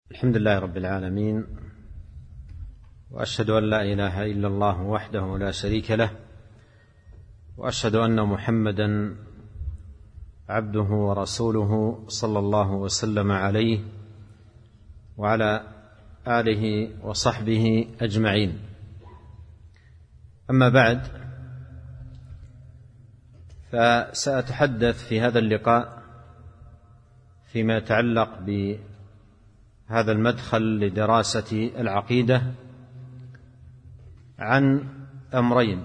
الحمد لله رب العالمين، وأشهد أن لا إله إلا الله وحده لا شريك له، وأشهد أن محمدا عبده ورسوله صلى الله وسلم عليه وعلى آله وصحبه أجمعين. أما بعد، فسأتحدث في هذا اللقاء فيما يتعلق بهذا المدخل لدراسة العقيدة عن أمرين.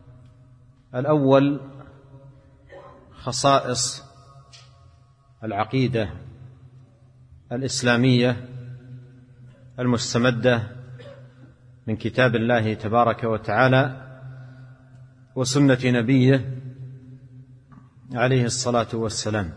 الأول خصائص العقيدة الإسلامية المستمدة من كتاب الله تبارك وتعالى وسنة نبيه عليه الصلاة والسلام.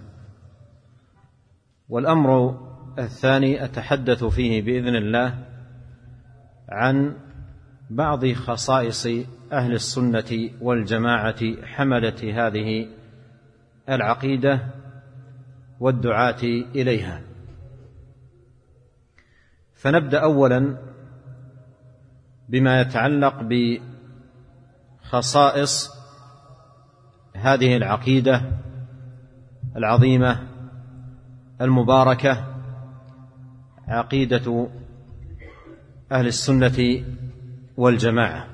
والأمر الثاني أتحدث فيه بإذن الله عن بعض خصائص أهل السنة والجماعة حملة هذه العقيدة والدعاة إليها. فنبدأ أولا بما يتعلق بخصائص هذه العقيدة العظيمة المباركة، عقيدة أهل السنة والجماعة.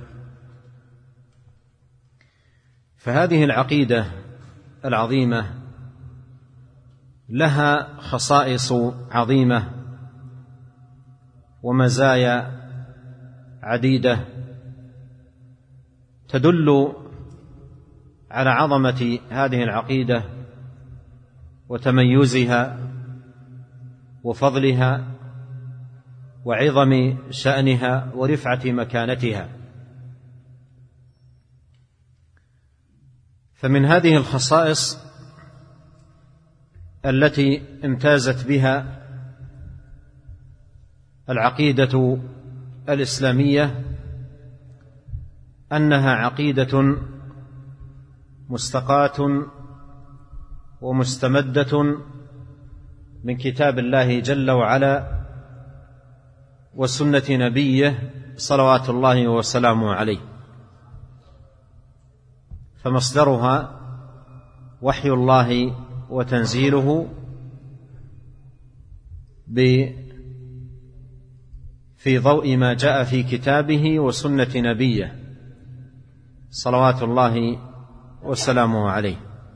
فهذه العقيدة العظيمة لها خصائص عظيمة ومزايا عديدة تدل على عظمة هذه العقيدة وتميزها وفضلها وعظم شأنها ورفعة مكانتها. فمن هذه الخصائص التي امتازت بها العقيدة الإسلامية أنها عقيدة مستقاة ومستمدة من كتاب الله جل وعلا وسنة نبيه صلوات الله وسلامه عليه. فمصدرها وحي الله وتنزيله في ضوء ما جاء في كتابه وسنة نبيه صلوات الله وسلامه عليه.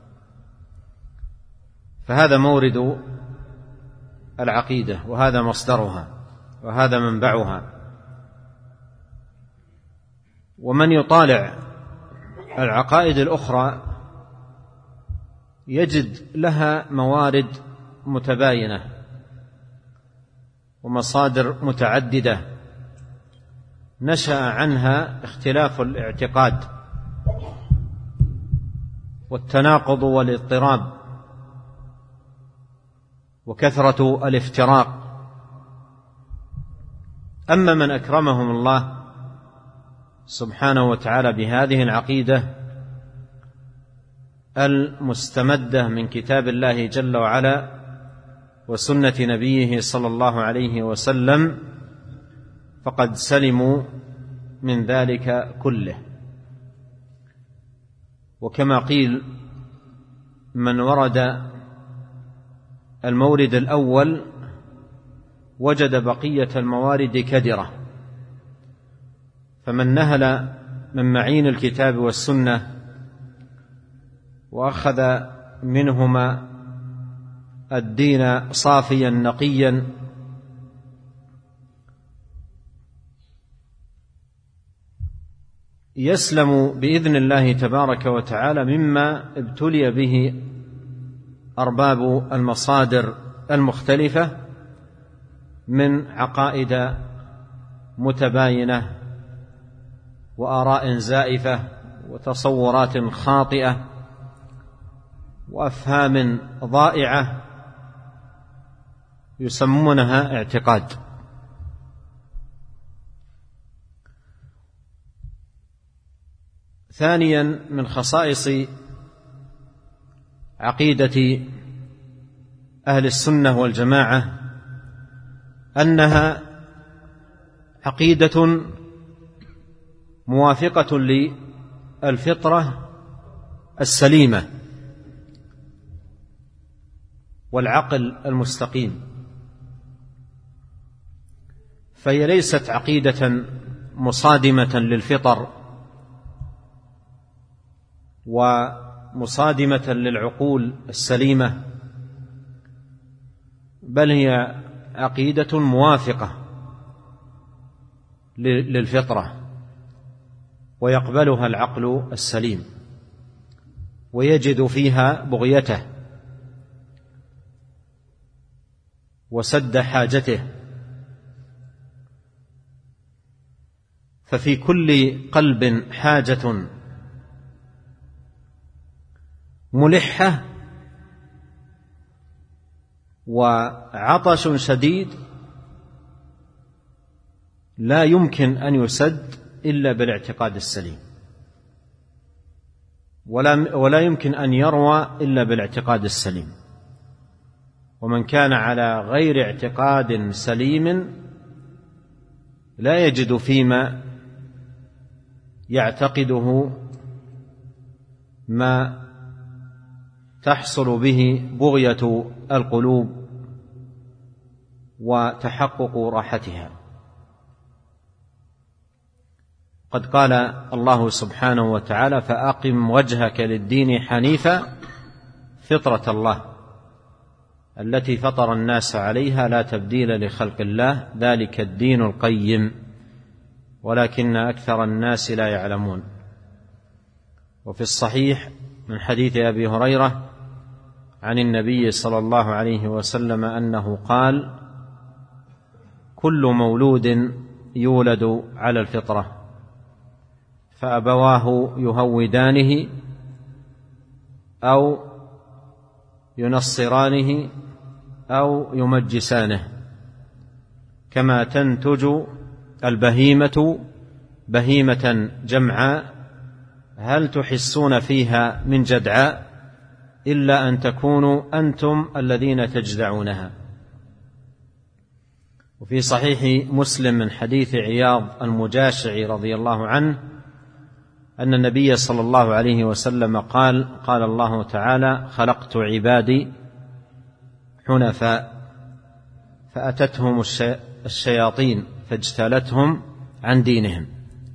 فهذا مورد العقيدة، وهذا مصدرها، وهذا منبعها. ومن يطالع العقائد الأخرى يجد لها موارد متباينة ومصادر متعددة نشأ عنها اختلاف الاعتقاد والتناقض والاضطراب وكثرة الافتراق. أما من أكرمهم الله سبحانه وتعالى بهذه العقيدة المستمدة من كتاب الله جل وعلا وسنة نبيه صلى الله عليه وسلم، فقد سلموا من ذلك كله. وكما قيل: من ورد المورد الأول وجد بقية الموارد كدرة. فمن نهل من معين الكتاب والسنة وأخذ منهما الدين صافيا نقيا يسلم بإذن الله تبارك وتعالى مما ابتلي به أرباب المصادر المختلفة من عقائد متباينة وآراء زائفة وتصورات خاطئة وأفهام ضائعة يسمونها اعتقاد. ثانيا، من خصائص عقيدة أهل السنة والجماعة أنها عقيدة موافقة للفطرة السليمة والعقل المستقيم، فهي ليست عقيدة مصادمة للفطر ومصادمة للعقول السليمة، بل هي عقيدة موافقة للفطرة ويقبلها العقل السليم ويجد فيها بغيته وسد حاجته. ففي كل قلب حاجة ملحة وعطش شديد لا يمكن أن يسد إلا بالاعتقاد السليم، ولا يمكن أن يروى إلا بالاعتقاد السليم. ومن كان على غير اعتقاد سليم لا يجد فيما يعتقده ما تحصل به بغية القلوب وتحقق راحتها. قد قال الله سبحانه وتعالى: فأقم وجهك للدين حنيفا فطرة الله التي فطر الناس عليها لا تبديل لخلق الله ذلك الدين القيم ولكن أكثر الناس لا يعلمون. وفي الصحيح من حديث أبي هريرة عن النبي صلى الله عليه وسلم أنه قال: كل مولود يولد على الفطرة فأبواه يهودانه أو ينصرانه أو يمجسانه، كما تنتج البهيمة بهيمة جمعاء هل تحسون فيها من جدعاء إلا أن تكونوا أنتم الذين تجدعونها. وفي صحيح مسلم من حديث عياض المجاشعي رضي الله عنه أن النبي صلى الله عليه وسلم قال الله تعالى: خلقت عبادي حنفاء فأتتهم الشياطين فاجتالتهم عن دينهم.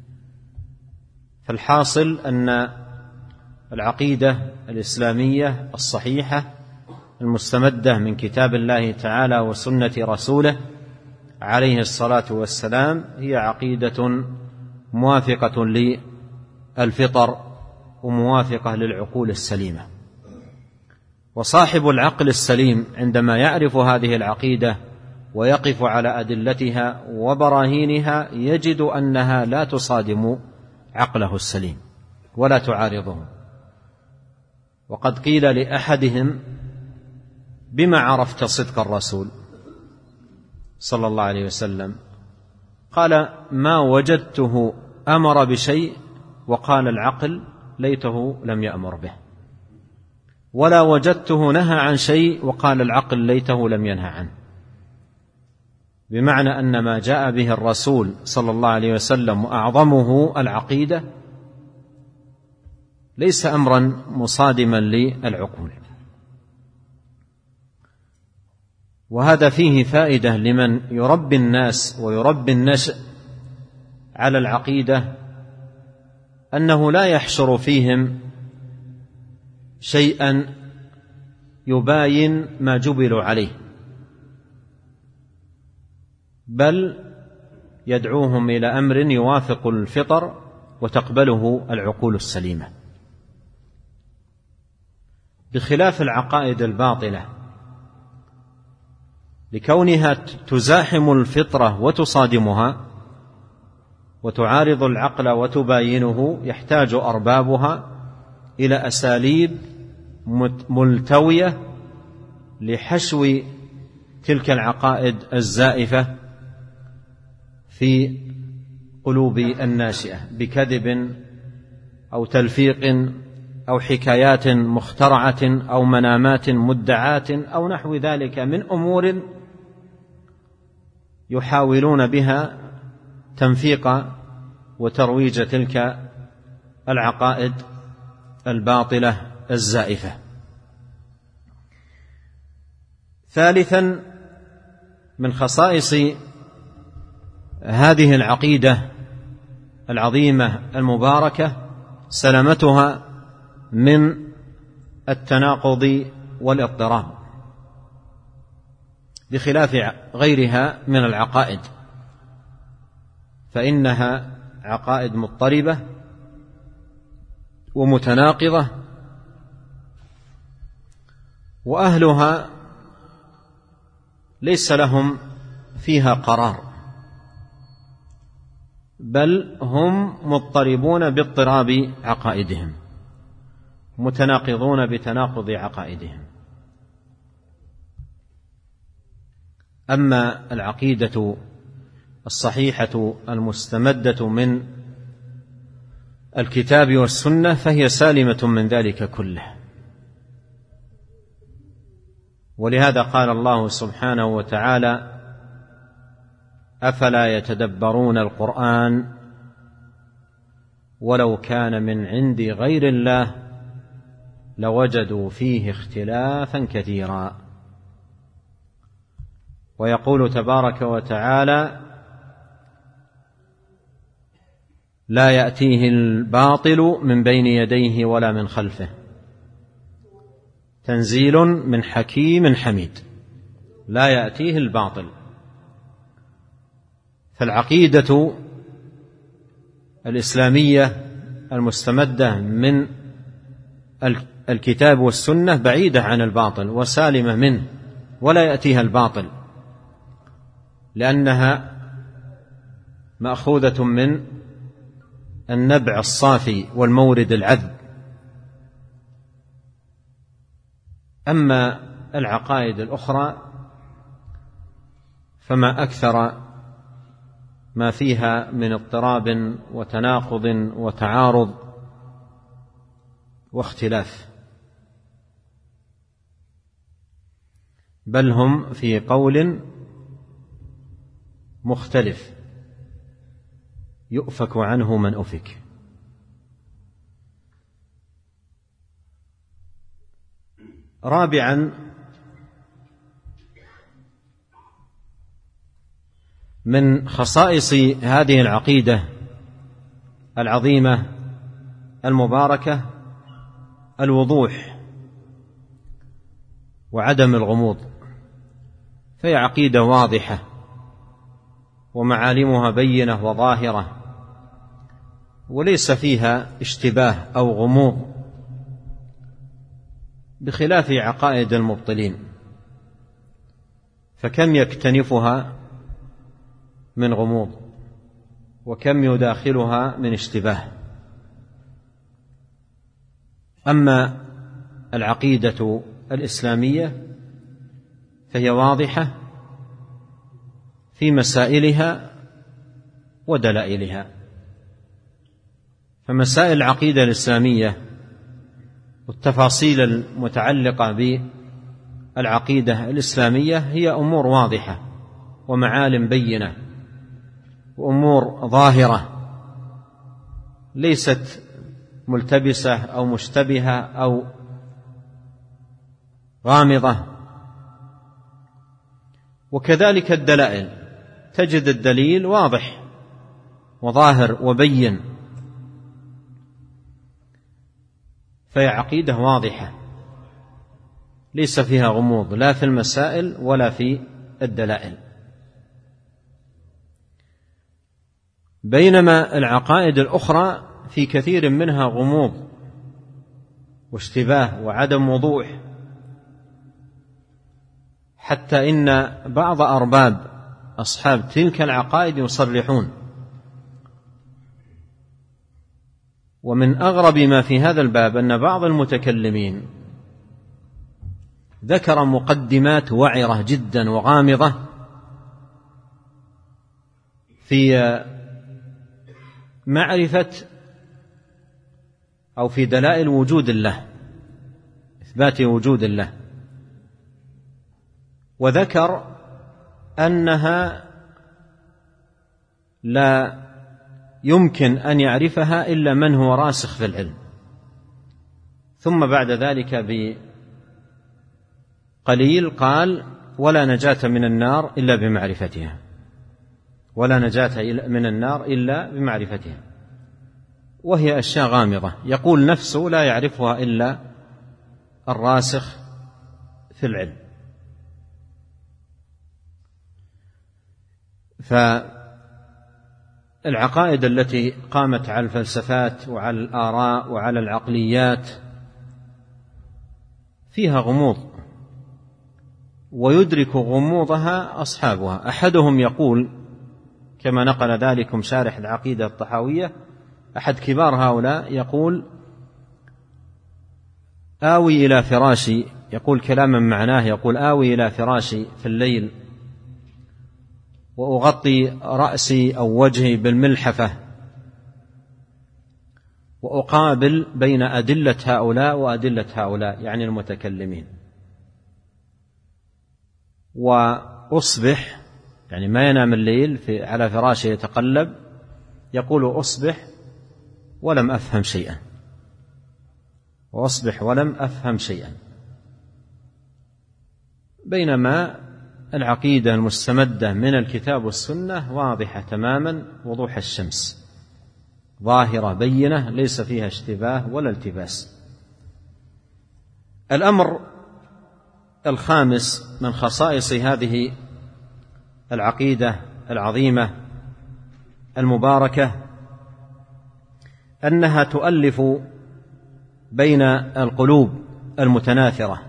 فالحاصل أن العقيدة الإسلامية الصحيحة المستمدة من كتاب الله تعالى وسنة رسوله عليه الصلاة والسلام هي عقيدة موافقة للفطر وموافقة للعقول السليمة. وصاحب العقل السليم عندما يعرف هذه العقيدة ويقف على أدلتها وبراهينها يجد أنها لا تصادم عقله السليم ولا تعارضه. وقد قيل لأحدهم: بما عرفت صدق الرسول صلى الله عليه وسلم؟ قال: ما وجدته أمر بشيء وقال العقل ليته لم يأمر به، ولا وجدته نهى عن شيء وقال العقل ليته لم ينهى عنه. بمعنى أن ما جاء به الرسول صلى الله عليه وسلم وأعظمه العقيدة ليس أمرا مصادما للعقول. وهذا فيه فائدة لمن يربي الناس ويربي النشء على العقيدة، أنه لا يحشر فيهم شيئا يباين ما جبلوا عليه، بل يدعوهم إلى أمر يوافق الفطر وتقبله العقول السليمة، بخلاف العقائد الباطلة لكونها تزاحم الفطرة وتصادمها وتعارض العقل وتباينه. يحتاج أربابها إلى أساليب ملتوية لحشو تلك العقائد الزائفة في قلوب الناشئة بكذب أو تلفيق أو حكايات مخترعة أو منامات مدعاة أو نحو ذلك من أمور يحاولون بها تنفيق وترويج تلك العقائد الباطلة الزائفة. ثالثا، من خصائص هذه العقيدة العظيمة المباركة سلامتها من التناقض والاضطراب، بخلاف غيرها من العقائد، فإنها عقائد مضطربة ومتناقضة، وأهلها ليس لهم فيها قرار، بل هم مضطربون باضطراب عقائدهم، متناقضون بتناقض عقائدهم. أما العقيدة الصحيحة المستمدة من الكتاب والسنة فهي سالمة من ذلك كله. ولهذا قال الله سبحانه وتعالى: أفلا يتدبرون القرآن ولو كان من عند غير الله لوجدوا فيه اختلافا كثيرا. ويقول تبارك وتعالى: لا يأتيه الباطل من بين يديه ولا من خلفه تنزيل من حكيم حميد. لا يأتيه الباطل. فالعقيدة الإسلامية المستمدة من الكتاب والسنة بعيدة عن الباطل وسالمة منه، ولا يأتيها الباطل، لأنها مأخوذة من النبع الصافي والمورد العذب. أما العقائد الأخرى فما أكثر ما فيها من اضطراب وتناقض وتعارض واختلاف، بل هم في قول مختلف يؤفك عنه من أفك. رابعا، من خصائص هذه العقيدة العظيمة المباركة الوضوح وعدم الغموض، فهي عقيدة واضحة ومعالمها بينة وظاهرة، وليس فيها اشتباه أو غموض، بخلاف عقائد المبطلين، فكم يكتنفها من غموض وكم يداخلها من اشتباه. أما العقيدة الإسلامية فهي واضحة في مسائلها ودلائلها. فمسائل العقيدة الإسلامية والتفاصيل المتعلقة بالعقيدة الإسلامية هي أمور واضحة ومعالم بينة وأمور ظاهرة، ليست ملتبسة أو مشتبهة أو غامضة. وكذلك الدلائل، تجد الدليل واضح وظاهر وبين، فهي عقيدة واضحة ليس فيها غموض، لا في المسائل ولا في الدلائل. بينما العقائد الأخرى في كثير منها غموض واشتباه وعدم وضوح، حتى إن بعض أرباب أصحاب تلك العقائد يصرحون. ومن أغرب ما في هذا الباب أن بعض المتكلمين ذكر مقدمات وعرة جدا وغامضة في معرفة أو في دلائل وجود الله، إثبات وجود الله، وذكر أنها لا يمكن أن يعرفها إلا من هو راسخ في العلم. ثم بعد ذلك بقليل قال: ولا نجاة من النار إلا بمعرفتها، ولا نجاة من النار إلا بمعرفتها، وهي أشياء غامضة يقول نفسه لا يعرفها إلا الراسخ في العلم. فالعقائد التي قامت على الفلسفات وعلى الآراء وعلى العقليات فيها غموض، ويدرك غموضها أصحابها. أحدهم يقول كما نقل ذلكم شارح العقيدة الطحاوية، أحد كبار هؤلاء يقول: آوي إلى فراشي، يقول كلاما معناه، يقول: آوي إلى فراشي في الليل وأغطي رأسي أو وجهي بالملحفة وأقابل بين أدلة هؤلاء وأدلة هؤلاء، يعني المتكلمين، وأصبح، يعني ما ينام الليل على فراشه يتقلب، يقول: أصبح ولم أفهم شيئا، وأصبح ولم أفهم شيئا. بينما العقيدة المستمدة من الكتاب والسنة واضحة تماما وضوح الشمس، ظاهرة بينة ليس فيها اشتباه ولا التباس. الأمر الخامس من خصائص هذه العقيدة العظيمة المباركة أنها تؤلف بين القلوب المتناثرة،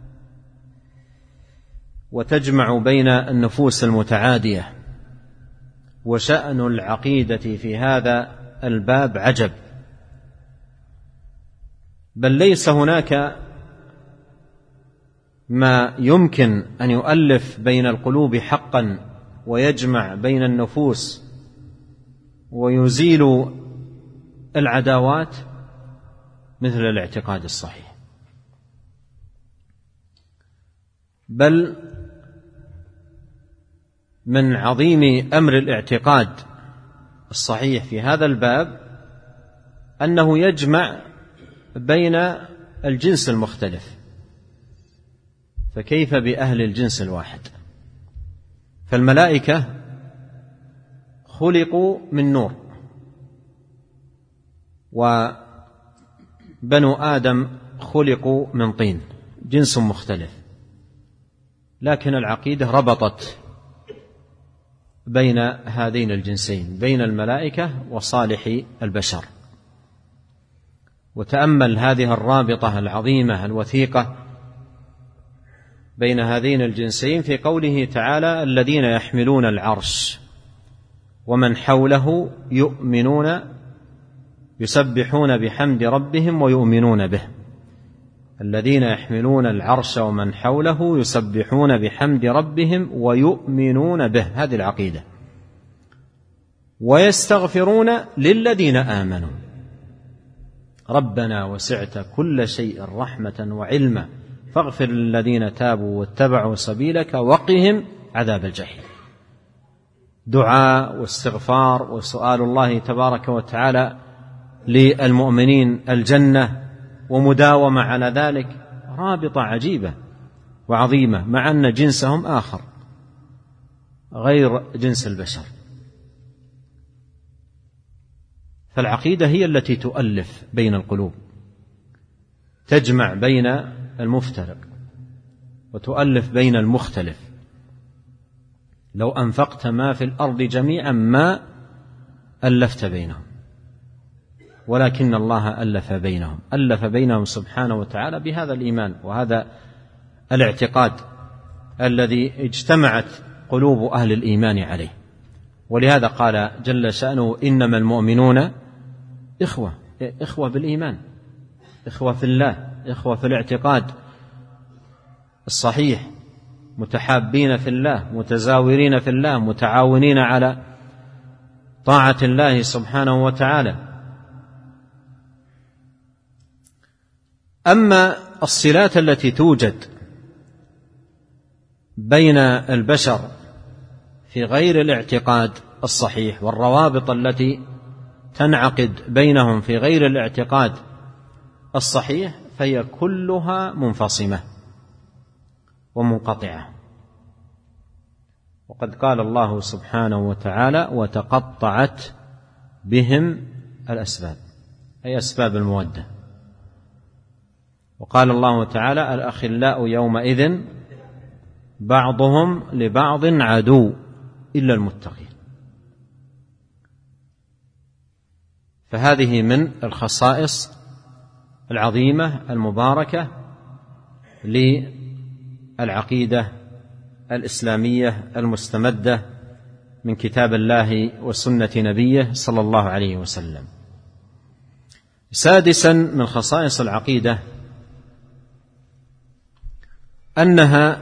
وتجمع بين النفوس المتعادية. وشأن العقيدة في هذا الباب عجب، بل ليس هناك ما يمكن أن يؤلف بين القلوب حقا ويجمع بين النفوس ويزيل العداوات مثل الاعتقاد الصحيح. بل من عظيم أمر الاعتقاد الصحيح في هذا الباب أنه يجمع بين الجنس المختلف، فكيف بأهل الجنس الواحد؟ فالملائكة خلقوا من نور، وبنو آدم خلقوا من طين، جنس مختلف، لكن العقيدة ربطت بين هذين الجنسين، بين الملائكة وصالح البشر. وتأمل هذه الرابطة العظيمة الوثيقة بين هذين الجنسين في قوله تعالى: الذين يحملون العرش ومن حوله يسبحون بحمد ربهم ويؤمنون به. الذين يحملون العرش ومن حوله يسبحون بحمد ربهم ويؤمنون به، هذه العقيدة. ويستغفرون للذين آمنوا ربنا وسعت كل شيء رحمة وعلما فاغفر للذين تابوا واتبعوا سبيلك وقهم عذاب الجحيم. دعاء واستغفار وسؤال الله تبارك وتعالى للمؤمنين الجنة ومداومة على ذلك، رابطة عجيبة وعظيمة، مع أن جنسهم آخر غير جنس البشر. فالعقيدة هي التي تؤلف بين القلوب، تجمع بين المفترق وتؤلف بين المختلف. لو أنفقت ما في الأرض جميعا ما ألفت بينهم، ولكن الله ألف بينهم سبحانه وتعالى بهذا الإيمان وهذا الاعتقاد الذي اجتمعت قلوب أهل الإيمان عليه. ولهذا قال جل شأنه: إنما المؤمنون إخوة بالإيمان، إخوة في الله، إخوة في الاعتقاد الصحيح، متحابين في الله، متزاورين في الله، متعاونين على طاعة الله سبحانه وتعالى. أما الصلات التي توجد بين البشر في غير الاعتقاد الصحيح والروابط التي تنعقد بينهم في غير الاعتقاد الصحيح فهي كلها منفصمة ومنقطعة. وقد قال الله سبحانه وتعالى: وتقطعت بهم الأسباب، أي أسباب المودة. وقال الله تعالى: الأخلاء يومئذ بعضهم لبعض عدو إلا المتقين. فهذه من الخصائص العظيمة المباركة للعقيدة الإسلامية المستمدة من كتاب الله وسنة نبيه صلى الله عليه وسلم. سادسا من خصائص العقيدة أنها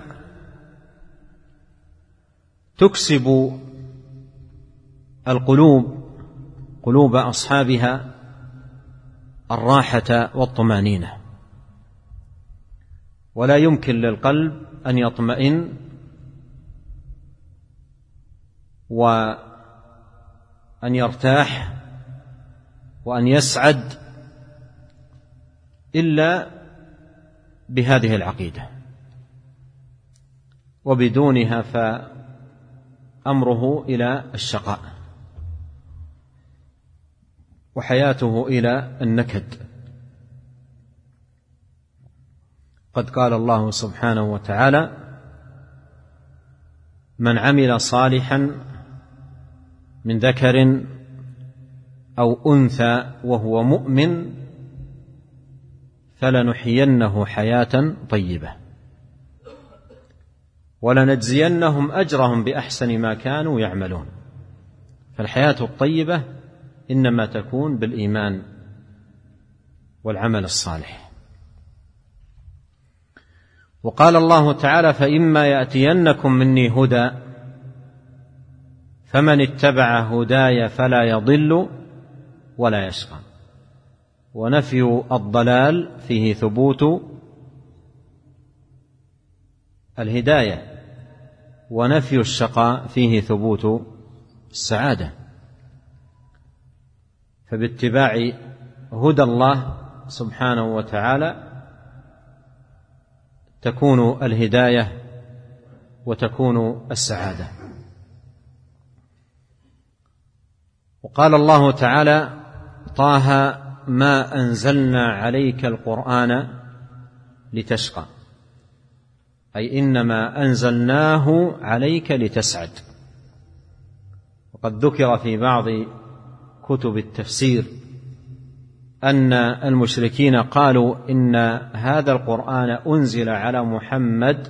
تكسب قلوب أصحابها الراحة والطمأنينة، ولا يمكن للقلب أن يطمئن وأن يرتاح وأن يسعد إلا بهذه العقيدة، وبدونها فأمره إلى الشقاء وحياته إلى النكد. قد قال الله سبحانه وتعالى: من عمل صالحا من ذكر أو أنثى وهو مؤمن فلنحيينه حياة طيبة ولنجزينهم أجرهم بأحسن ما كانوا يعملون. فالحياة الطيبة إنما تكون بالإيمان والعمل الصالح. وقال الله تعالى: فإما يأتينكم مني هدى فمن اتبع هداي فلا يضل ولا يشقى. ونفي الضلال فيه ثبوت الهداية، ونفي الشقاء فيه ثبوت السعادة. فباتباع هدى الله سبحانه وتعالى تكون الهداية وتكون السعادة. وقال الله تعالى: طه ما أنزلنا عليك القرآن لتشقى، أي إنما أنزلناه عليك لتسعد. وقد ذكر في بعض كتب التفسير أن المشركين قالوا إن هذا القرآن أنزل على محمد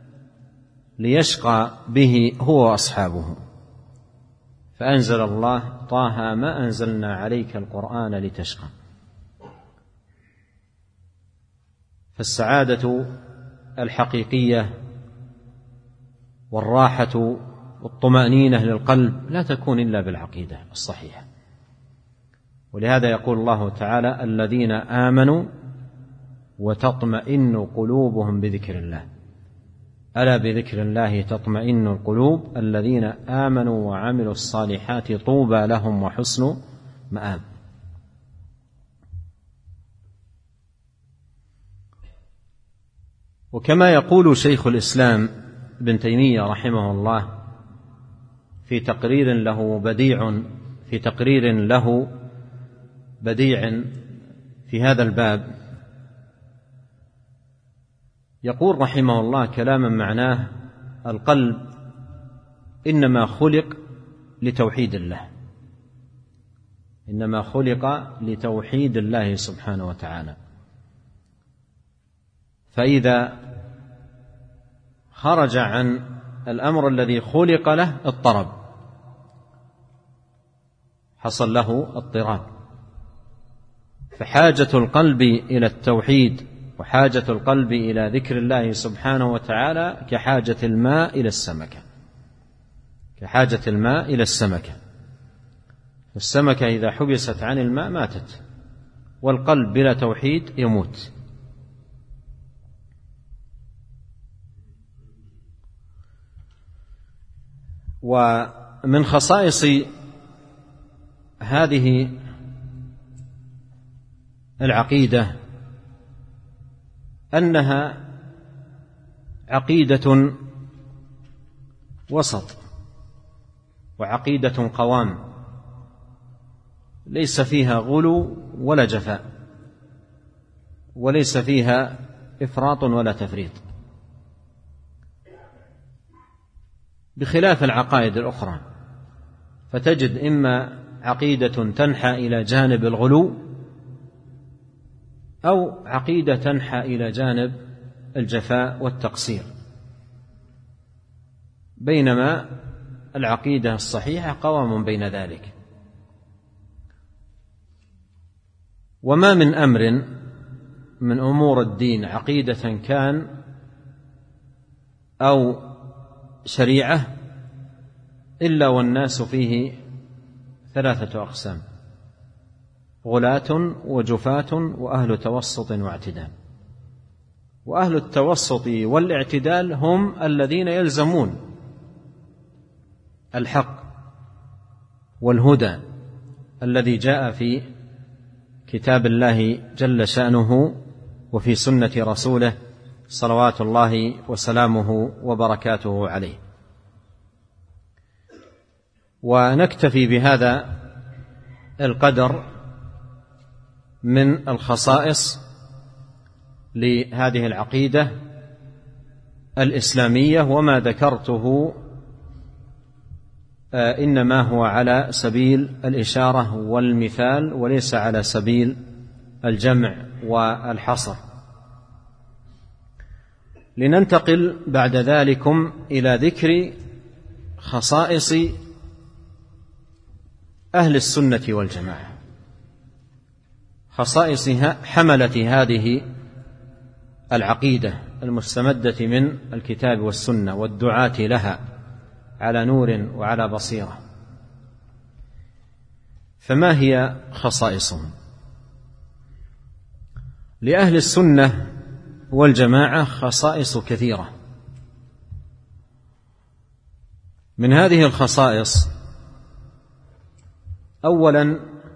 ليشقى به هو وأصحابه، فأنزل الله: طه ما أنزلنا عليك القرآن لتشقى. فالسعادة الحقيقية والراحة والطمأنينة للقلب لا تكون إلا بالعقيدة الصحيحة. ولهذا يقول الله تعالى: الذين آمنوا وتطمئن قلوبهم بذكر الله، ألا بذكر الله تطمئن القلوب، الذين آمنوا وعملوا الصالحات طوبى لهم وحسن مآب. وكما يقول شيخ الإسلام ابن تيمية رحمه الله في تقرير له بديع في هذا الباب، يقول رحمه الله كلاما معناه: القلب إنما خلق لتوحيد الله، إنما خلق لتوحيد الله سبحانه وتعالى. فإذا خرج عن الأمر الذي خلق له اضطرب، حصل له اضطراب. فحاجة القلب إلى التوحيد وحاجة القلب إلى ذكر الله سبحانه وتعالى كحاجة الماء إلى السمكة. السمكة إذا حبست عن الماء ماتت، والقلب بلا توحيد يموت. ومن خصائص هذه العقيدة أنها عقيدة وسط وعقيدة قوام، ليس فيها غلو ولا جفاء، وليس فيها إفراط ولا تفريط، بخلاف العقائد الأخرى، فتجد إما عقيدة تنحى إلى جانب الغلو أو عقيدة تنحى إلى جانب الجفاء والتقصير، بينما العقيدة الصحيحة قوام بين ذلك. وما من أمر من أمور الدين عقيدة كان أو شريعة إلا والناس فيه ثلاثة أقسام: غلاة وجفاة وأهل توسط واعتدال. وأهل التوسط والاعتدال هم الذين يلزمون الحق والهدى الذي جاء في كتاب الله جل شأنه وفي سنة رسوله صلوات الله وسلامه وبركاته عليه. ونكتفي بهذا القدر من الخصائص لهذه العقيدة الإسلامية، وما ذكرته إنما هو على سبيل الإشارة والمثال وليس على سبيل الجمع والحصر. لننتقل بعد ذلكم إلى ذكر خصائص أهل السنة والجماعة، خصائص حملة هذه العقيدة المستمدة من الكتاب والسنة والدعاة لها على نور وعلى بصيرة. فما هي خصائصهم؟ لأهل السنة والجماعة خصائص كثيرة. من هذه الخصائص: أولا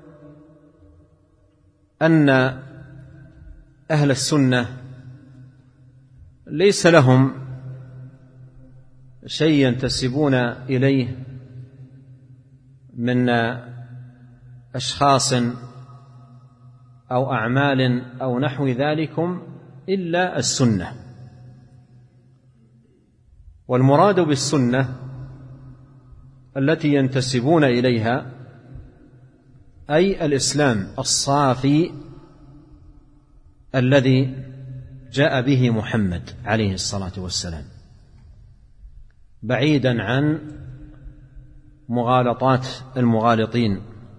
أن أهل السنة ليس لهم شيء ينتسبون إليه من أشخاص أو أعمال أو نحو ذلكم إلا السنة. والمراد بالسنة التي ينتسبون إليها أي الإسلام الصافي الذي جاء به محمد عليه الصلاة والسلام، بعيدا عن مغالطات المغالطين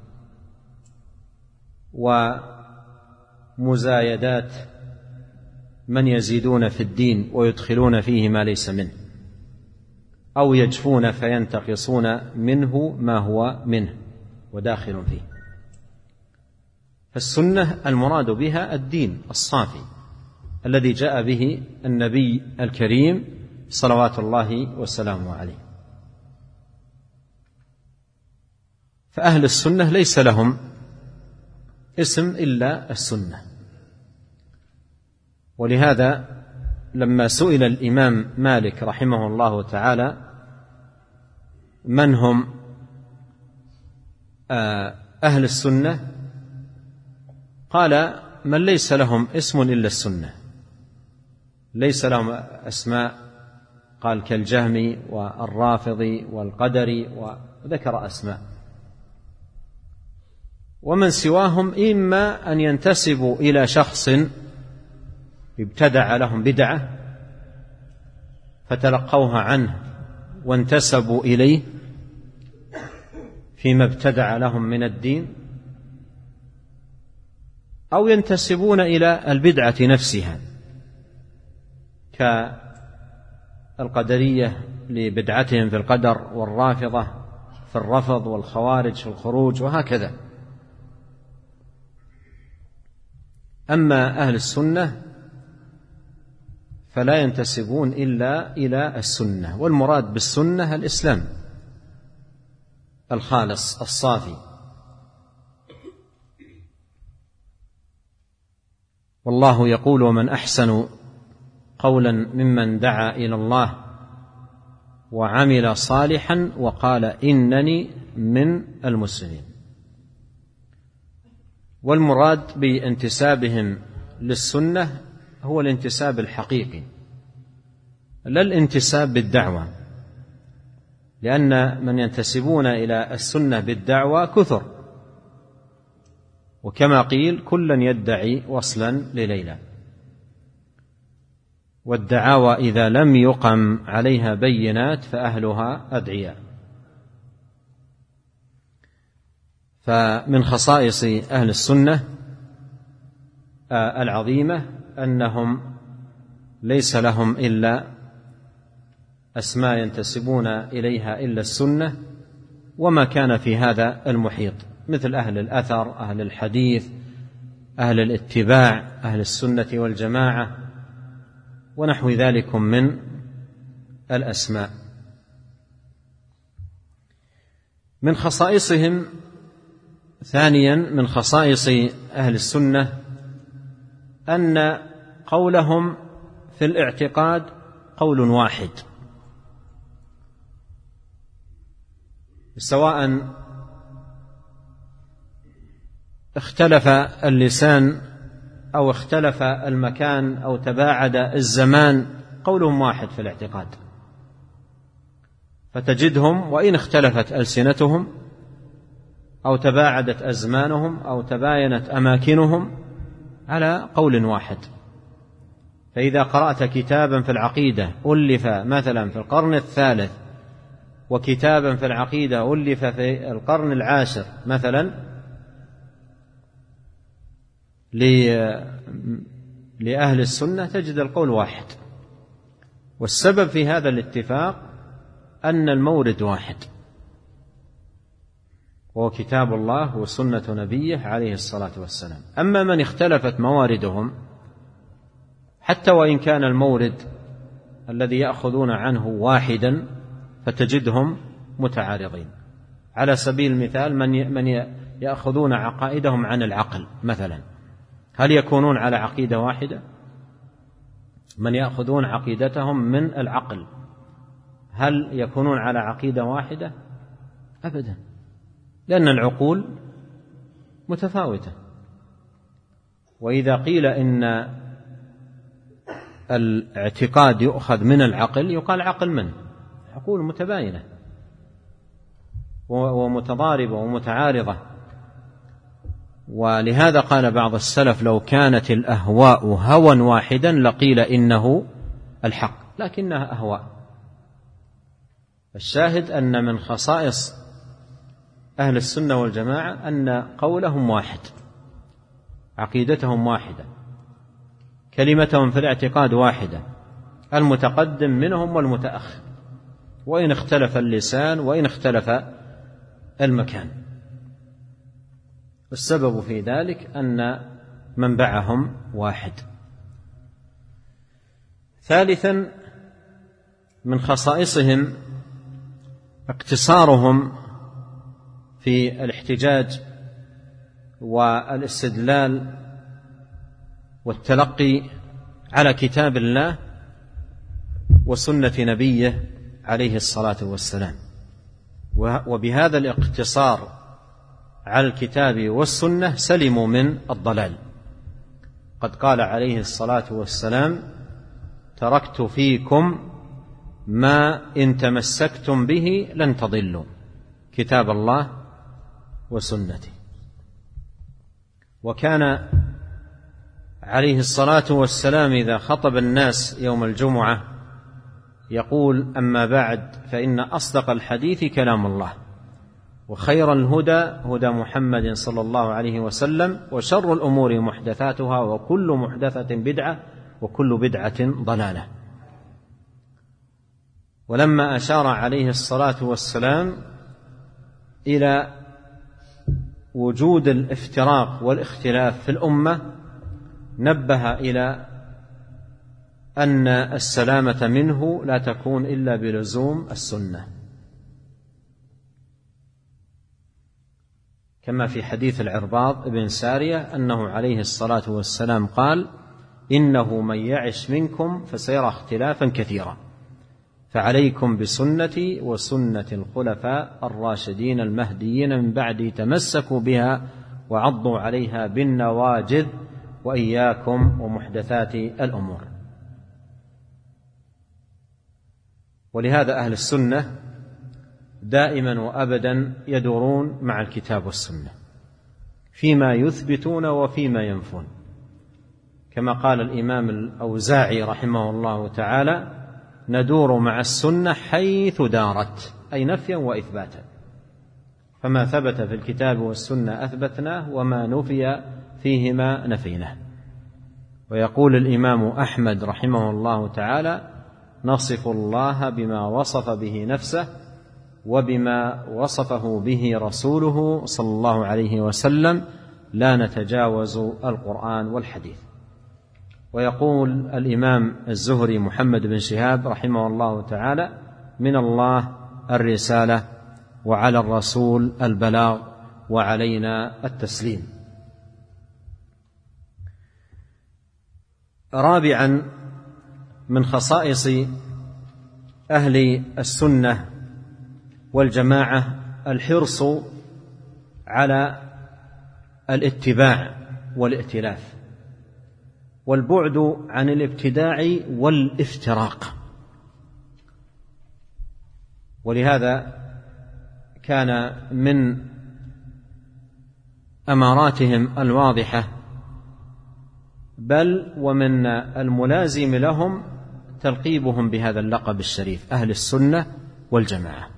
ومزايدات من يزيدون في الدين ويدخلون فيه ما ليس منه، أو يجفون فينتقصون منه ما هو منه وداخل فيه. فالسنة المراد بها الدين الصافي الذي جاء به النبي الكريم صلوات الله وسلامه عليه. فأهل السنة ليس لهم اسم إلا السنة. ولهذا لما سئل الإمام مالك رحمه الله تعالى من هم أهل السنة، قال: من ليس لهم اسم إلا السنة، ليس لهم أسماء، قال كالجهمي والرافضي والقدري، وذكر أسماء. ومن سواهم إما أن ينتسبوا إلى شخص ابتدع لهم بدعة فتلقوها عنه وانتسبوا إليه فيما ابتدع لهم من الدين، أو ينتسبون إلى البدعة نفسها كالقدرية لبدعتهم في القدر، والرافضة في الرفض، والخوارج في الخروج، وهكذا. أما أهل السنة فلا ينتسبون إلا إلى السنة، والمراد بالسنة الإسلام الخالص الصافي. والله يقول: ومن أحسن قولا ممن دعا إلى الله وعمل صالحا وقال إنني من المسلمين. والمراد بانتسابهم للسنة هو الانتساب الحقيقي، لا الانتساب بالدعوة، لأن من ينتسبون إلى السنة بالدعوة كثر، وكما قيل: كلا يدعي وصلا لليلى. والدعاوى إذا لم يقم عليها بينات فأهلها أدعياء. فمن خصائص أهل السنة العظيمة أنهم ليس لهم إلا أسماء ينتسبون إليها إلا السنة وما كان في هذا المحيط، مثل أهل الأثر، أهل الحديث، أهل الاتباع، أهل السنة والجماعة، ونحو ذلك من الأسماء. من خصائصهم ثانيا، من خصائص أهل السنة أن قولهم في الاعتقاد قول واحد، سواء اختلف اللسان أو اختلف المكان أو تباعد الزمان، قولهم واحد في الاعتقاد. فتجدهم وإن اختلفت ألسنتهم أو تباعدت أزمانهم أو تباينت أماكنهم على قول واحد. فإذا قرأت كتابا في العقيدة ألف مثلا في القرن الثالث، وكتابا في العقيدة ألف في القرن العاشر مثلا، لأهل السنة تجد القول واحد. والسبب في هذا الاتفاق أن المورد واحد، وهو كتاب الله وسنة نبيه عليه الصلاة والسلام. أما من اختلفت مواردهم، حتى وإن كان المورد الذي يأخذون عنه واحدا، فتجدهم متعارضين. على سبيل المثال من يأخذون عقائدهم عن العقل مثلا، هل يكونون على عقيدة واحدة؟ من يأخذون عقيدتهم من العقل، هل يكونون على عقيدة واحدة؟ أبدا، لأن العقول متفاوتة. وإذا قيل إن الاعتقاد يؤخذ من العقل، يقال عقل من؟ عقول متباينة ومتضاربة ومتعارضة. ولهذا قال بعض السلف: لو كانت الأهواء هوى واحدا لقيل إنه الحق، لكنها أهواء. الشاهد أن من خصائص أهل السنة والجماعة أن قولهم واحد، عقيدتهم واحدة، كلمتهم في الاعتقاد واحدة، المتقدم منهم والمتأخر، وإن اختلف اللسان وإن اختلف المكان. السبب في ذلك أن منبعهم واحد. ثالثا، من خصائصهم اقتصارهم في الاحتجاج والاستدلال والتلقي على كتاب الله وسنة نبيه عليه الصلاة والسلام. وبهذا الاقتصار على الكتاب والسنة سلموا من الضلال. قد قال عليه الصلاة والسلام: تركت فيكم ما إن تمسكتم به لن تضلوا، كتاب الله وسنتي. وكان عليه الصلاة والسلام إذا خطب الناس يوم الجمعة يقول: أما بعد، فإن أصدق الحديث كلام الله، وخير الهدى هدى محمد صلى الله عليه وسلم، وشر الأمور محدثاتها، وكل محدثة بدعة، وكل بدعة ضلالة. ولما أشار عليه الصلاة والسلام إلى وجود الافتراق والاختلاف في الأمة، نبه إلى أن السلامة منه لا تكون إلا بلزوم السنة. كما في حديث العرباض بن سارية أنه عليه الصلاة والسلام قال: إنه من يعش منكم فسيرى اختلافا كثيرا، فعليكم بسنتي وسنة الخلفاء الراشدين المهديين من بعدي، تمسكوا بها وعضوا عليها بالنواجذ، وإياكم ومحدثات الأمور. ولهذا أهل السنة دائما وأبدا يدورون مع الكتاب والسنة فيما يثبتون وفيما ينفون، كما قال الإمام الأوزاعي رحمه الله تعالى: ندور مع السنة حيث دارت، أي نفيا وإثباتا، فما ثبت في الكتاب والسنة أثبتناه، وما نفي فيهما نفيناه. ويقول الإمام أحمد رحمه الله تعالى: نصف الله بما وصف به نفسه وبما وصفه به رسوله صلى الله عليه وسلم، لا نتجاوز القرآن والحديث. ويقول الإمام الزهري محمد بن شهاب رحمه الله تعالى: من الله الرسالة، وعلى الرسول البلاغ، وعلينا التسليم. رابعا من خصائص أهل السنة والجماعة الحرص على الاتباع والائتلاف، والبعد عن الابتداع والافتراق. ولهذا كان من أماراتهم الواضحة بل ومن الملازم لهم تلقيبهم بهذا اللقب الشريف: أهل السنة والجماعة.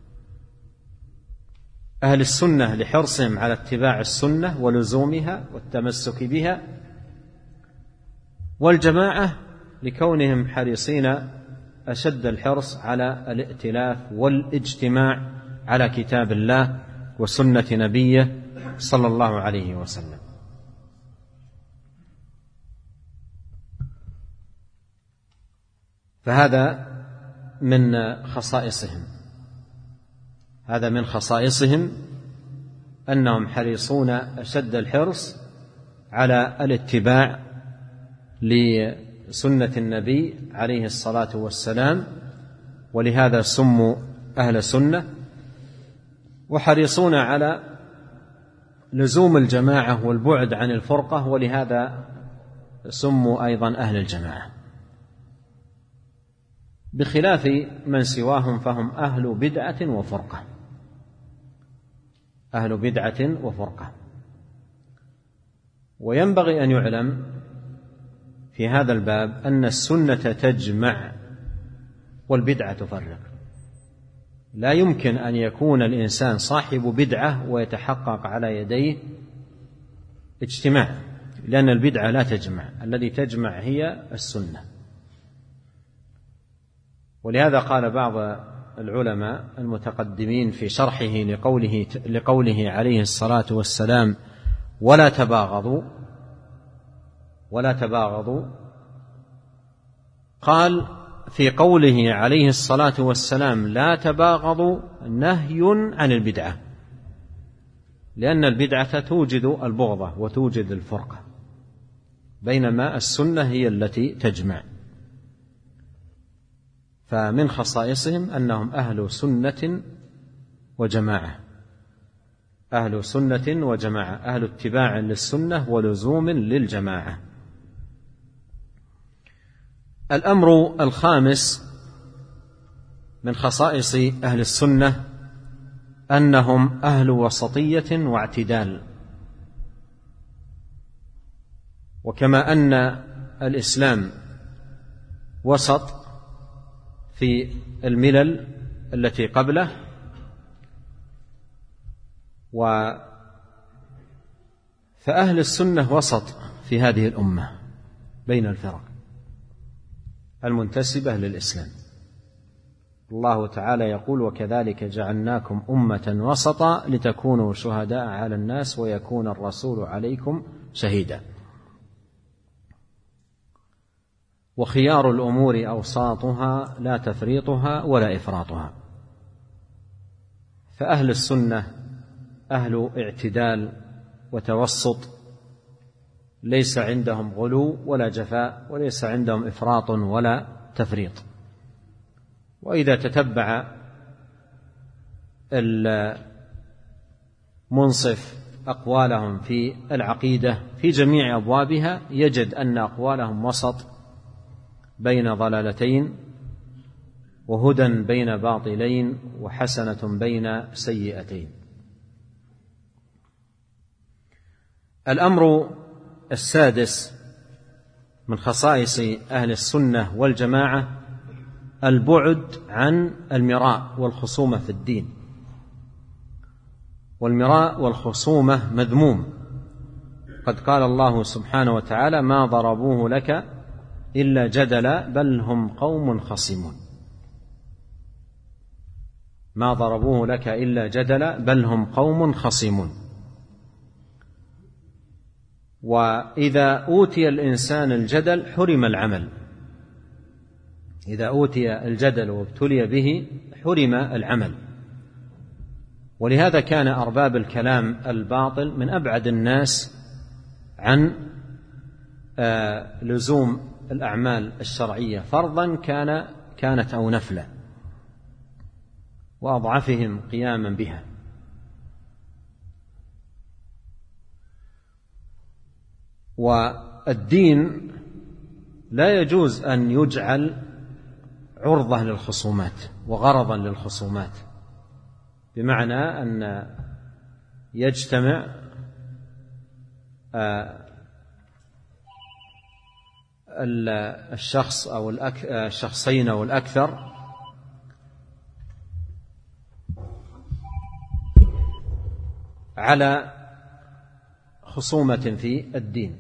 أهل السنة لحرصهم على اتباع السنة ولزومها والتمسك بها، والجماعة لكونهم حريصين أشد الحرص على الائتلاف والاجتماع على كتاب الله وسنة نبيه صلى الله عليه وسلم. فهذا من خصائصهم، هذا من خصائصهم أنهم حريصون أشد الحرص على الاتباع لسنة النبي عليه الصلاة والسلام، ولهذا سموا أهل سنة، وحريصون على لزوم الجماعة والبعد عن الفرقة، ولهذا سموا أيضا أهل الجماعة، بخلاف من سواهم فهم أهل بدعة وفرقة، أهل بدعة وفرقة. وينبغي أن يعلم في هذا الباب أن السنة تجمع والبدعة تفرق. لا يمكن أن يكون الإنسان صاحب بدعة ويتحقق على يديه اجتماع، لأن البدعة لا تجمع، الذي تجمع هي السنة. ولهذا قال بعض العلماء المتقدمين في شرحه لقوله عليه الصلاة والسلام: ولا تباغضوا، قال في قوله عليه الصلاة والسلام لا تباغضوا نهي عن البدعة، لأن البدعة توجد البغضة وتوجد الفرقة، بينما السنة هي التي تجمع. فمن خصائصهم أنهم أهل سنة وجماعة، أهل سنة وجماعة، أهل اتباع للسنة ولزوم للجماعة. الأمر الخامس من خصائص أهل السنة أنهم أهل وسطية واعتدال. وكما أن الإسلام وسط في الملل التي قبله، فأهل السنة وسط في هذه الأمة بين الفرق المنتسبة للإسلام. الله تعالى يقول: وكذلك جعلناكم أمة وسطا لتكونوا شهداء على الناس ويكون الرسول عليكم شهيدا. وخيار الأمور أوساطها لا تفريطها ولا إفراطها. فأهل السنة أهل اعتدال وتوسط، ليس عندهم غلو ولا جفاء، وليس عندهم إفراط ولا تفريط. وإذا تتبع المنصف أقوالهم في العقيدة في جميع أبوابها يجد أن أقوالهم وسط بين ضلالتين، وهدى بين باطلين، وحسنة بين سيئتين. الأمر السادس من خصائص أهل السنة والجماعة البعد عن المراء والخصومة في الدين. والمراء والخصومة مذموم، قد قال الله سبحانه وتعالى: ما ضربوه لك إلا جدلا بل هم قوم خصمون. ما ضربوه لك إلا جدلا بل هم قوم خصمون. وإذا أوتي الإنسان الجدل حرم العمل، إذا أوتي الجدل وابتلي به حرم العمل. ولهذا كان أرباب الكلام الباطل من أبعد الناس عن لزوم الأعمال الشرعية فرضا كانت أو نفلا، وأضعفهم قياما بها. والدين لا يجوز أن يجعل عرضة للخصومات وغرضا للخصومات، بمعنى أن يجتمع الشخص أو الشخصين أو الأكثر على خصومة في الدين،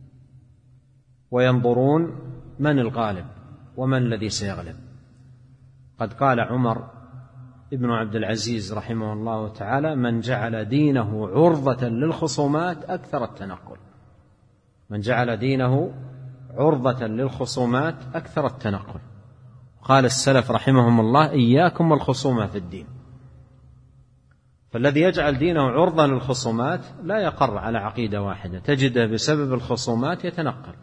وينظرون من الغالب ومن الذي سيغلب. قد قال عمر ابن عبد العزيز رحمه الله تعالى: من جعل دينه عرضة للخصومات أكثر التنقل. من جعل دينه عرضة للخصومات أكثر التنقل. قال السلف رحمهم الله: إياكم والخصومة في الدين. فالذي يجعل دينه عرضة للخصومات لا يقر على عقيدة واحدة، تجده بسبب الخصومات يتنقل،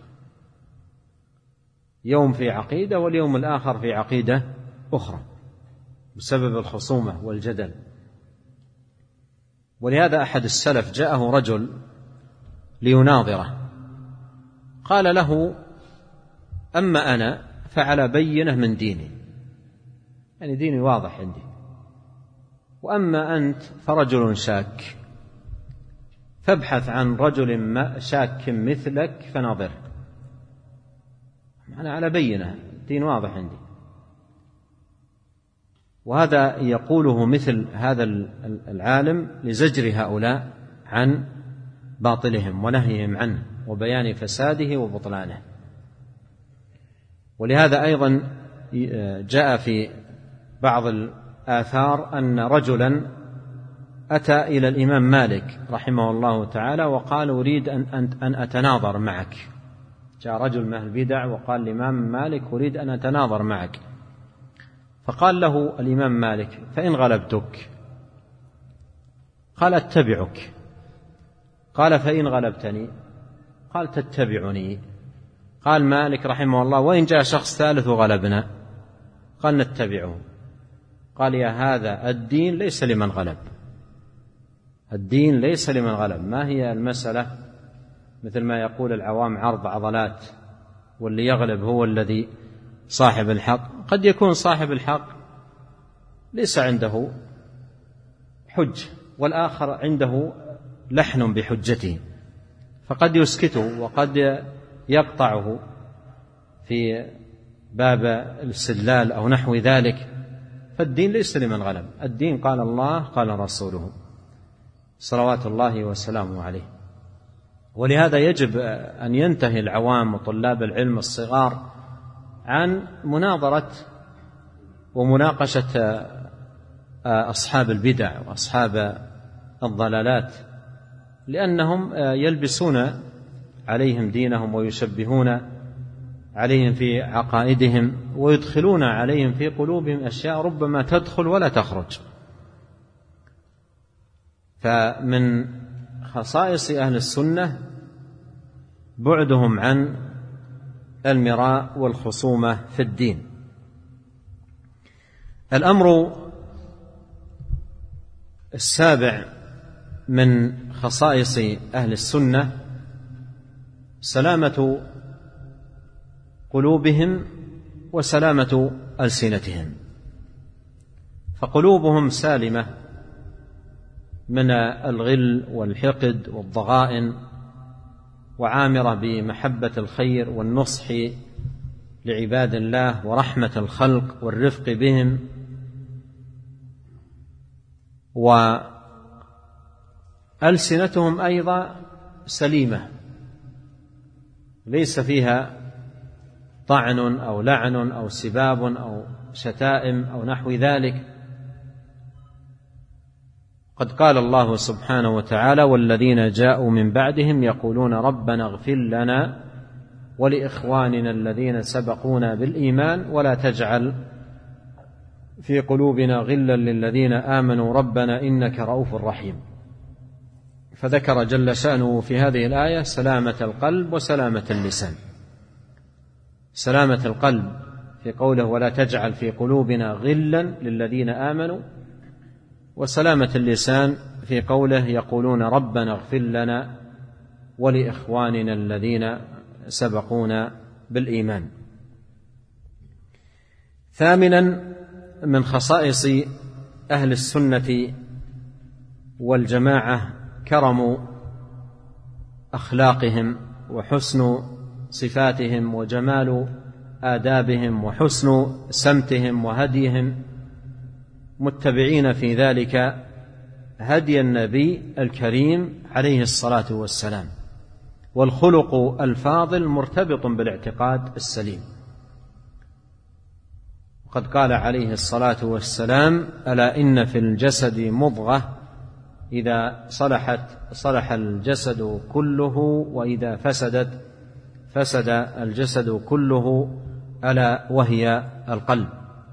يوم في عقيدة واليوم الآخر في عقيدة أخرى بسبب الخصومة والجدل. ولهذا أحد السلف جاءه رجل ليناظره، قال له: أما أنا فعلى بينة من ديني، يعني ديني واضح عندي، وأما أنت فرجل شاك، فابحث عن رجل شاك مثلك فناظره. أنا على بينة، دين واضح عندي. وهذا يقوله مثل هذا العالم لزجر هؤلاء عن باطلهم ونهيهم عنه وبيان فساده وبطلانه. ولهذا أيضا جاء في بعض الآثار أن رجلا أتى إلى الإمام مالك رحمه الله تعالى وقال: أريد أن أتناظر معك. جاء رجل من أهل البدع وقال الإمام مالك: أريد أن أتناظر معك. فقال له الإمام مالك: فإن غلبتك؟ قال: أتبعك. قال: فإن غلبتني؟ قال: تتبعني. قال مالك رحمه الله: وإن جاء شخص ثالث وغلبنا؟ قال: نتبعه. قال: يا هذا الدين ليس لمن غلب، الدين ليس لمن غلب. ما هي المسألة مثل ما يقول العوام عرض عضلات، واللي يغلب هو الذي صاحب الحق. قد يكون صاحب الحق ليس عنده حج، والآخر عنده لحن بحجته، فقد يسكته وقد يقطعه في باب الاستدلال أو نحو ذلك. فالدين ليس لمن غلب، الدين قال الله قال رسوله صلوات الله وسلامه عليه. ولهذا يجب أن ينتهي العوام وطلاب العلم الصغار عن مناظرة ومناقشة أصحاب البدع وأصحاب الضلالات، لأنهم يلبسون عليهم دينهم ويشبهون عليهم في عقائدهم ويدخلون عليهم في قلوبهم أشياء ربما تدخل ولا تخرج. فمن خصائص أهل السنة بعدهم عن المراء والخصومة في الدين. الأمر السابع من خصائص أهل السنة سلامة قلوبهم وسلامة ألسنتهم، فقلوبهم سالمة من الغل والحقد والضغائن، وعامرة بمحبة الخير والنصح لعباد الله ورحمة الخلق والرفق بهم، وألسنتهم أيضا سليمة ليس فيها طعن أو لعن أو سباب أو شتائم أو نحو ذلك. قد قال الله سبحانه وتعالى: والذين جاءوا من بعدهم يقولون ربنا اغفر لنا ولإخواننا الذين سبقونا بالإيمان ولا تجعل في قلوبنا غلا للذين آمنوا ربنا إنك رؤوف رحيم. فذكر جل شأنه في هذه الآية سلامة القلب وسلامة اللسان. سلامة القلب في قوله ولا تجعل في قلوبنا غلا للذين آمنوا، وسلامة اللسان في قوله يقولون ربنا اغفر لنا ولإخواننا الذين سبقونا بالإيمان. ثامنا من خصائص أهل السنة والجماعة كرم أخلاقهم وحسن صفاتهم وجمال آدابهم وحسن سمتهم وهديهم، متبعين في ذلك هدي النبي الكريم عليه الصلاة والسلام. والخلق الفاضل مرتبط بالاعتقاد السليم. وقد قال عليه الصلاة والسلام: ألا إن في الجسد مضغة إذا صلحت صلح الجسد كله وإذا فسدت فسد الجسد كله، ألا وهي القلب.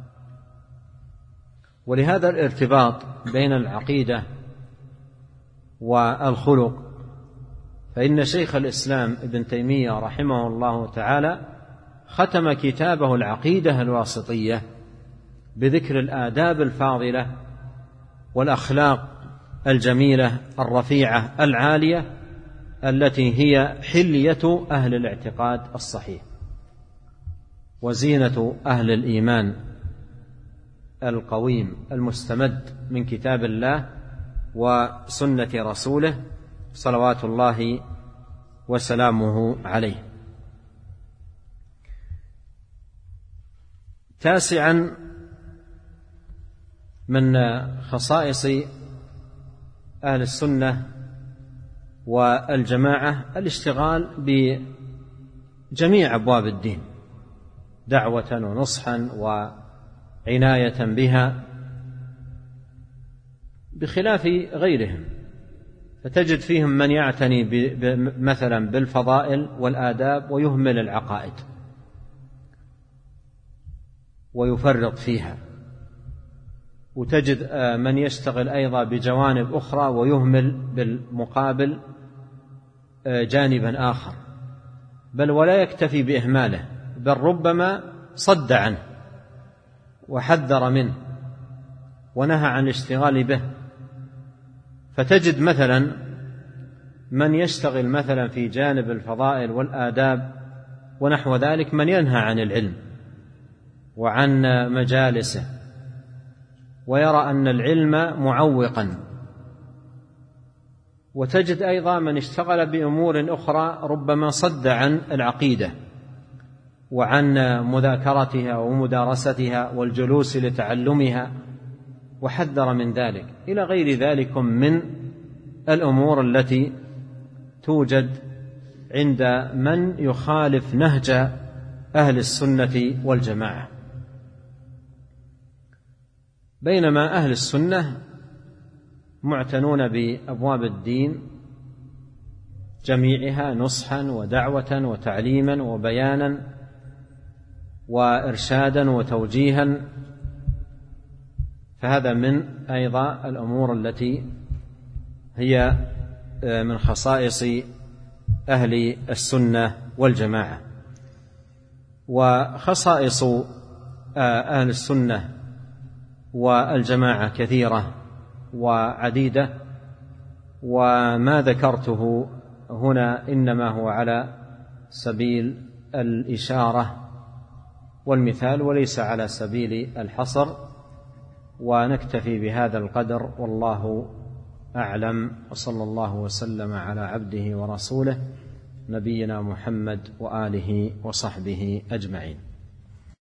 ولهذا الارتباط بين العقيدة والخلق، فإن شيخ الإسلام ابن تيمية رحمه الله تعالى ختم كتابه العقيدة الواسطية بذكر الآداب الفاضلة والأخلاق الجميلة الرفيعة العالية التي هي حلية أهل الاعتقاد الصحيح وزينة أهل الإيمان القويم المستمد من كتاب الله وسنة رسوله صلوات الله وسلامه عليه. تاسعا من خصائص أهل السنة والجماعة الاشتغال بجميع أبواب الدين دعوة ونصحا وعناية بها، بخلاف غيرهم. فتجد فيهم من يعتني مثلا بالفضائل والآداب ويهمل العقائد ويفرط فيها، وتجد من يشتغل أيضا بجوانب أخرى ويهمل بالمقابل جانبا آخر، بل ولا يكتفي بإهماله، بل ربما صد عنه وحذر منه ونهى عن الاشتغال به. فتجد مثلا من يشتغل مثلا في جانب الفضائل والآداب ونحو ذلك من ينهى عن العلم وعن مجالسه، ويرى أن العلم معوقا. وتجد أيضا من اشتغل بأمور أخرى ربما صد عن العقيدة وعن مذاكرتها ومدارستها والجلوس لتعلمها، وحذر من ذلك، إلى غير ذلك من الأمور التي توجد عند من يخالف نهج أهل السنة والجماعة. بينما أهل السنة معتنون بأبواب الدين جميعها نصحا ودعوة وتعليما وبيانا وإرشادا وتوجيها. فهذا من أيضا الأمور التي هي من خصائص أهل السنة والجماعة. وخصائص أهل السنة والجماعة كثيرة وعديدة، وما ذكرته هنا إنما هو على سبيل الإشارة والمثال وليس على سبيل الحصر، ونكتفي بهذا القدر والله أعلم، وصلى الله وسلم على عبده ورسوله نبينا محمد وآله وصحبه أجمعين.